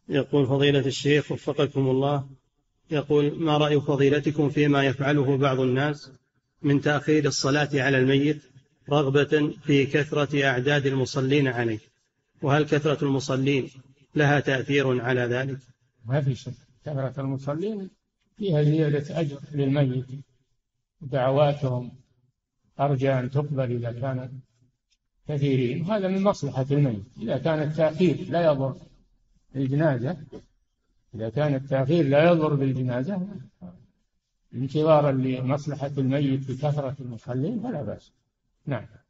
يقول فضيلة الشيخ وفقكم الله، يقول ما رأي فضيلتكم فيما يفعله بعض الناس من تأخير الصلاة على الميت رغبة في كثرة أعداد المصلين عليه، وهل كثرة المصلين لها تأثير على ذلك؟ ما في شك، كثرة المصلين فيها زيادة أجر للميت، دعواتهم أرجى أن تقبل إذا كان كثيرين، هذا من مصلحة الميت. إذا كان التأخير لا يضر بالجنازة، إذا كان التأخير لا يضر بالجنازة انتظارا لمصلحة الميت بكثرة المصلين فلا بأس. نعم.